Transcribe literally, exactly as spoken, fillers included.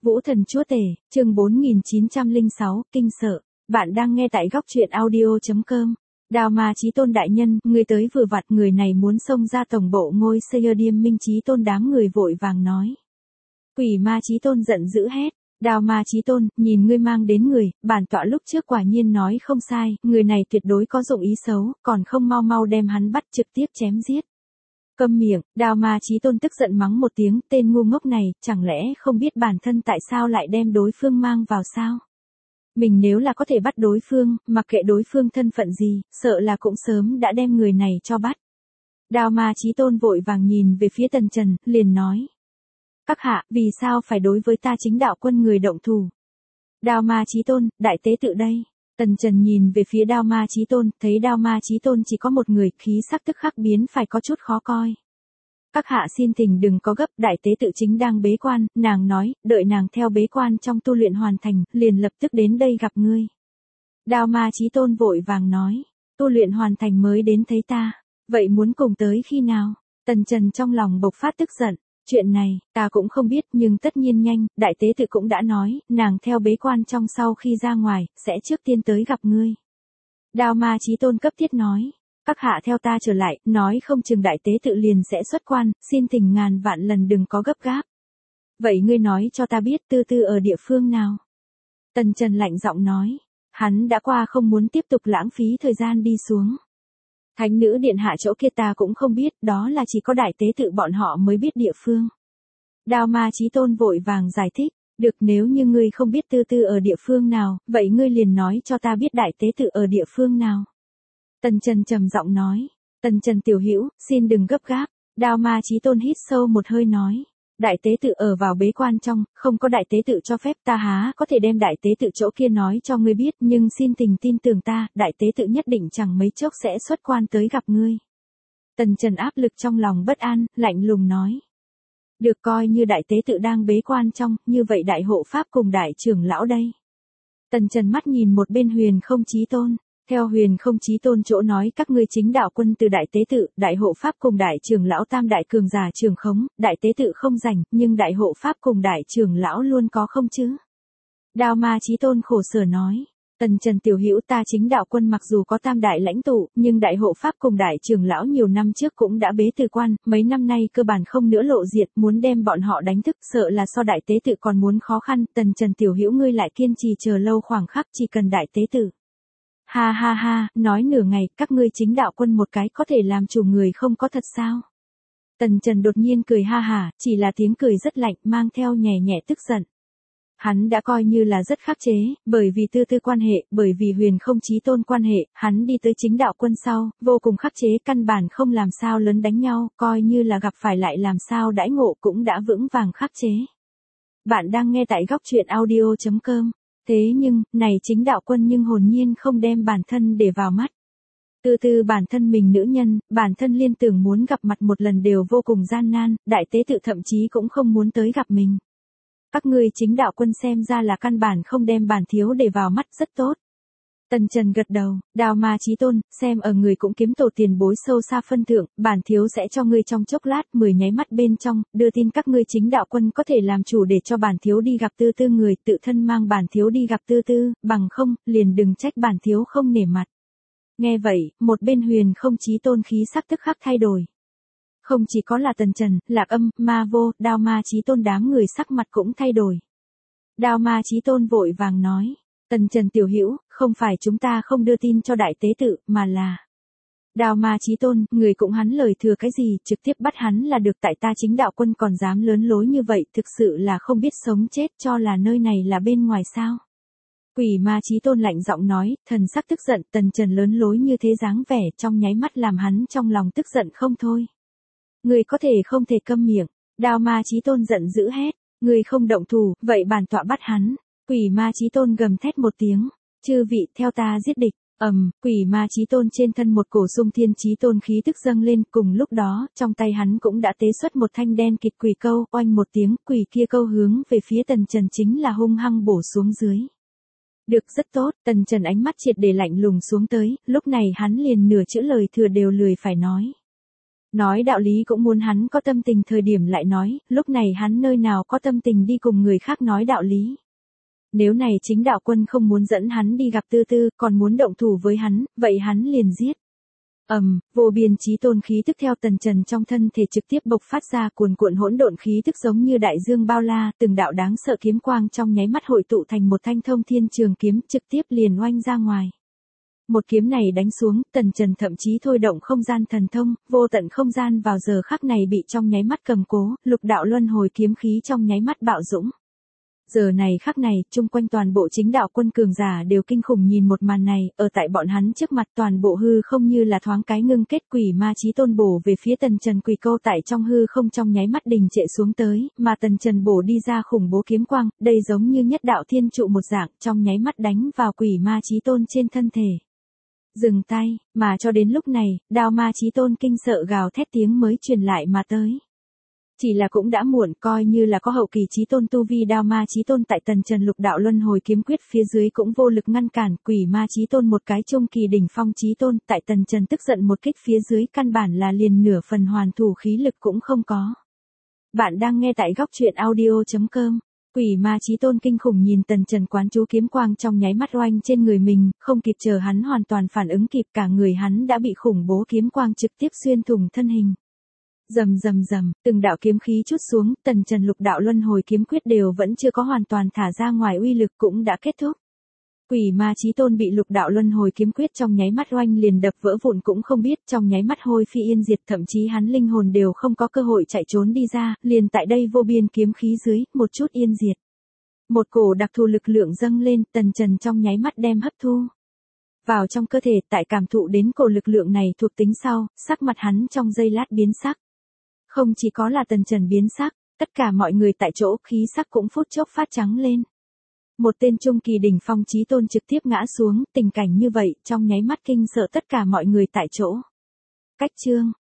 Vũ Thần Chúa Tể, chương bốn nghìn chín trăm lẻ sáu, kinh sợ. Bạn đang nghe tại góc truyện audio chấm com. Đao Ma Chí Tôn đại nhân, người tới vừa vặn, người này muốn xông ra tổng bộ ngôi Sayodium Minh Chí Tôn, đám người vội vàng nói. Quỷ Ma Chí Tôn giận dữ hét. Đao Ma Chí Tôn, nhìn ngươi mang đến người, bản tọa lúc trước quả nhiên nói không sai, người này tuyệt đối có dụng ý xấu, còn không mau mau đem hắn bắt trực tiếp chém giết. Câm miệng, Đao Ma Chí Tôn tức giận mắng một tiếng, tên ngu ngốc này, chẳng lẽ không biết bản thân tại sao lại đem đối phương mang vào sao? Mình nếu là có thể bắt đối phương, mặc kệ đối phương thân phận gì, sợ là cũng sớm đã đem người này cho bắt. Đao Ma Chí Tôn vội vàng nhìn về phía Tần Trần, liền nói. Các hạ, vì sao phải đối với ta chính đạo quân người động thủ? Đao Ma Chí Tôn, đại tế tự đây. Tần Trần nhìn về phía Đao Ma Chí Tôn, thấy Đao Ma Chí Tôn chỉ có một người, khí sắc tức khắc biến phải có chút khó coi. Các hạ xin thỉnh đừng có gấp, đại tế tự chính đang bế quan, nàng nói, đợi nàng theo bế quan trong tu luyện hoàn thành, liền lập tức đến đây gặp ngươi. Đao Ma Chí Tôn vội vàng nói, tu luyện hoàn thành mới đến thấy ta, vậy muốn cùng tới khi nào? Tần Trần trong lòng bộc phát tức giận. Chuyện này, ta cũng không biết, nhưng tất nhiên nhanh, đại tế tự cũng đã nói, nàng theo bế quan trong sau khi ra ngoài, sẽ trước tiên tới gặp ngươi. Đao Ma Chí Tôn cấp thiết nói, các hạ theo ta trở lại, nói không chừng đại tế tự liền sẽ xuất quan, xin thỉnh ngàn vạn lần đừng có gấp gáp. Vậy ngươi nói cho ta biết tư tư ở địa phương nào? Tần Trần lạnh giọng nói, hắn đã qua không muốn tiếp tục lãng phí thời gian đi xuống. Thánh nữ điện hạ chỗ kia ta cũng không biết, đó là chỉ có đại tế tự bọn họ mới biết địa phương. Đao Ma Chí Tôn vội vàng giải thích, được, nếu như ngươi không biết tư tư ở địa phương nào, vậy ngươi liền nói cho ta biết đại tế tự ở địa phương nào. Tần Trần trầm giọng nói, Tần Trần tiểu hữu, xin đừng gấp gáp. Đao Ma Chí Tôn hít sâu một hơi nói, đại tế tự ở vào bế quan trong, không có đại tế tự cho phép ta há có thể đem đại tế tự chỗ kia nói cho ngươi biết, nhưng xin tình tin tưởng ta, đại tế tự nhất định chẳng mấy chốc sẽ xuất quan tới gặp ngươi. Tần Trần áp lực trong lòng bất an, lạnh lùng nói. Được, coi như đại tế tự đang bế quan trong, như vậy đại hộ pháp cùng đại trưởng lão đây. Tần Trần mắt nhìn một bên Huyền Không Chí Tôn. Theo Huyền Không Chí Tôn chỗ nói, các ngươi chính đạo quân từ đại tế tự, đại hộ pháp cùng đại trưởng lão tam đại cường giả trường khống, đại tế tự không rảnh, nhưng đại hộ pháp cùng đại trưởng lão luôn có không chứ? Đao Ma Chí Tôn khổ sở nói, Tần Trần tiểu hữu, ta chính đạo quân mặc dù có tam đại lãnh tụ, nhưng đại hộ pháp cùng đại trưởng lão nhiều năm trước cũng đã bế từ quan, mấy năm nay cơ bản không nữa lộ diệt, muốn đem bọn họ đánh thức, sợ là so đại tế tự còn muốn khó khăn. Tần Trần tiểu hữu, ngươi lại kiên trì chờ lâu khoảng khắc, chỉ cần đại tế tự. Ha ha ha, nói nửa ngày, các ngươi chính đạo quân một cái có thể làm chủ người không có thật sao? Tần Trần đột nhiên cười ha hả, chỉ là tiếng cười rất lạnh, mang theo nhẹ nhẹ tức giận. Hắn đã coi như là rất khắc chế, bởi vì tư tư quan hệ, bởi vì Huyền Không Chí Tôn quan hệ, hắn đi tới chính đạo quân sau, vô cùng khắc chế, căn bản không làm sao lớn đánh nhau, coi như là gặp phải lại làm sao đãi ngộ cũng đã vững vàng khắc chế. Bạn đang nghe tại góc truyện audio chấm com. Thế nhưng, này chính đạo quân nhưng hồn nhiên không đem bản thân để vào mắt. Từ từ bản thân mình nữ nhân, bản thân liên tưởng muốn gặp mặt một lần đều vô cùng gian nan, đại tế tự thậm chí cũng không muốn tới gặp mình. Các ngươi chính đạo quân xem ra là căn bản không đem bản thiếu để vào mắt, rất tốt. Tần Trần gật đầu, Đao Ma Chí Tôn, xem ở người cũng kiếm tổ tiền bối sâu xa phân thượng, bản thiếu sẽ cho ngươi trong chốc lát, mười nháy mắt bên trong, đưa tin các ngươi chính đạo quân có thể làm chủ để cho bản thiếu đi gặp tư tư người, tự thân mang bản thiếu đi gặp tư tư, bằng không, liền đừng trách bản thiếu không nể mặt. Nghe vậy, một bên Huyền Không Chí Tôn khí sắc tức khắc thay đổi. Không chỉ có là Tần Trần, Lạc Âm, Ma Vô, Đao Ma Chí Tôn đám người sắc mặt cũng thay đổi. Đao Ma Chí Tôn vội vàng nói. Tần Trần tiểu hữu, không phải chúng ta không đưa tin cho đại tế tự, mà là. Đao Ma Chí Tôn, người cũng hắn lời thừa cái gì, trực tiếp bắt hắn là được, tại ta chính đạo quân còn dám lớn lối như vậy, thực sự là không biết sống chết, cho là nơi này là bên ngoài sao. Quỷ Ma Chí Tôn lạnh giọng nói, thần sắc tức giận, Tần Trần lớn lối như thế dáng vẻ, trong nháy mắt làm hắn trong lòng tức giận không thôi. Người có thể không thể câm miệng. Đao Ma Chí Tôn giận dữ hét, người không động thủ, vậy bản tọa bắt hắn. Quỷ Ma Chí Tôn gầm thét một tiếng, chư vị theo ta giết địch. Ầm, um, Quỷ Ma Chí Tôn trên thân một cổ Xung Thiên Chí Tôn khí tức dâng lên, cùng lúc đó, trong tay hắn cũng đã tế xuất một thanh đen kịt quỷ câu, oanh một tiếng, quỷ kia câu hướng về phía Tần Trần chính là hung hăng bổ xuống dưới. Được, rất tốt, Tần Trần ánh mắt triệt để lạnh lùng xuống tới, lúc này hắn liền nửa chữ lời thừa đều lười phải nói. Nói đạo lý cũng muốn hắn có tâm tình thời điểm lại nói, lúc này hắn nơi nào có tâm tình đi cùng người khác nói đạo lý. Nếu này chính đạo quân không muốn dẫn hắn đi gặp Tư Tư, còn muốn động thủ với hắn, vậy hắn liền giết. Ầm, um, vô biên chí tôn khí tức theo Tần Trần trong thân thể trực tiếp bộc phát ra, cuồn cuộn hỗn độn khí tức giống như đại dương bao la, từng đạo đáng sợ kiếm quang trong nháy mắt hội tụ thành một thanh thông thiên trường kiếm, trực tiếp liền oanh ra ngoài. Một kiếm này đánh xuống, Tần Trần thậm chí thôi động không gian thần thông, vô tận không gian vào giờ khắc này bị trong nháy mắt cầm cố, lục đạo luân hồi kiếm khí trong nháy mắt bạo dũng. Giờ này khắc này, chung quanh toàn bộ chính đạo quân cường giả đều kinh khủng nhìn một màn này, ở tại bọn hắn trước mặt toàn bộ hư không như là thoáng cái ngưng kết, quỷ ma chí tôn bổ về phía Tần Trần quỳ câu tại trong hư không trong nháy mắt đình trệ xuống tới, mà Tần Trần bổ đi ra khủng bố kiếm quang, đây giống như nhất đạo thiên trụ một dạng, trong nháy mắt đánh vào quỷ ma chí tôn trên thân thể. Dừng tay, mà cho đến lúc này, đao ma chí tôn kinh sợ gào thét tiếng mới truyền lại mà tới. Chỉ là cũng đã muộn, coi như là có hậu kỳ chí tôn tu vi, đao ma chí tôn tại Tần Trần lục đạo luân hồi kiếm quyết phía dưới cũng vô lực ngăn cản, quỷ ma chí tôn một cái trung kỳ đỉnh phong chí tôn tại Tần Trần tức giận một kích phía dưới căn bản là liền nửa phần hoàn thủ khí lực cũng không có. Bạn đang nghe tại góc truyện audio chấm com. Quỷ ma chí tôn kinh khủng nhìn Tần Trần quán chú kiếm quang trong nháy mắt oanh trên người mình, không kịp chờ hắn hoàn toàn phản ứng kịp, cả người hắn đã bị khủng bố kiếm quang trực tiếp xuyên thủng thân hình. Rầm rầm rầm, từng đạo kiếm khí chút xuống, Tần Trần lục đạo luân hồi kiếm quyết đều vẫn chưa có hoàn toàn thả ra ngoài uy lực cũng đã kết thúc. Quỷ ma chí tôn bị lục đạo luân hồi kiếm quyết trong nháy mắt oanh liền đập vỡ vụn cũng không biết, trong nháy mắt hôi phi yên diệt, thậm chí hắn linh hồn đều không có cơ hội chạy trốn đi ra, liền tại đây vô biên kiếm khí dưới, một chút yên diệt. Một cổ đặc thù lực lượng dâng lên, Tần Trần trong nháy mắt đem hấp thu vào trong cơ thể, tại cảm thụ đến cổ lực lượng này thuộc tính sau, sắc mặt hắn trong giây lát biến sắc. Không chỉ có là Tần Trần biến sắc, tất cả mọi người tại chỗ khí sắc cũng phút chốc phát trắng lên. Một tên trung kỳ đỉnh phong chí tôn trực tiếp ngã xuống, tình cảnh như vậy, trong nháy mắt kinh sợ tất cả mọi người tại chỗ. Cách chương,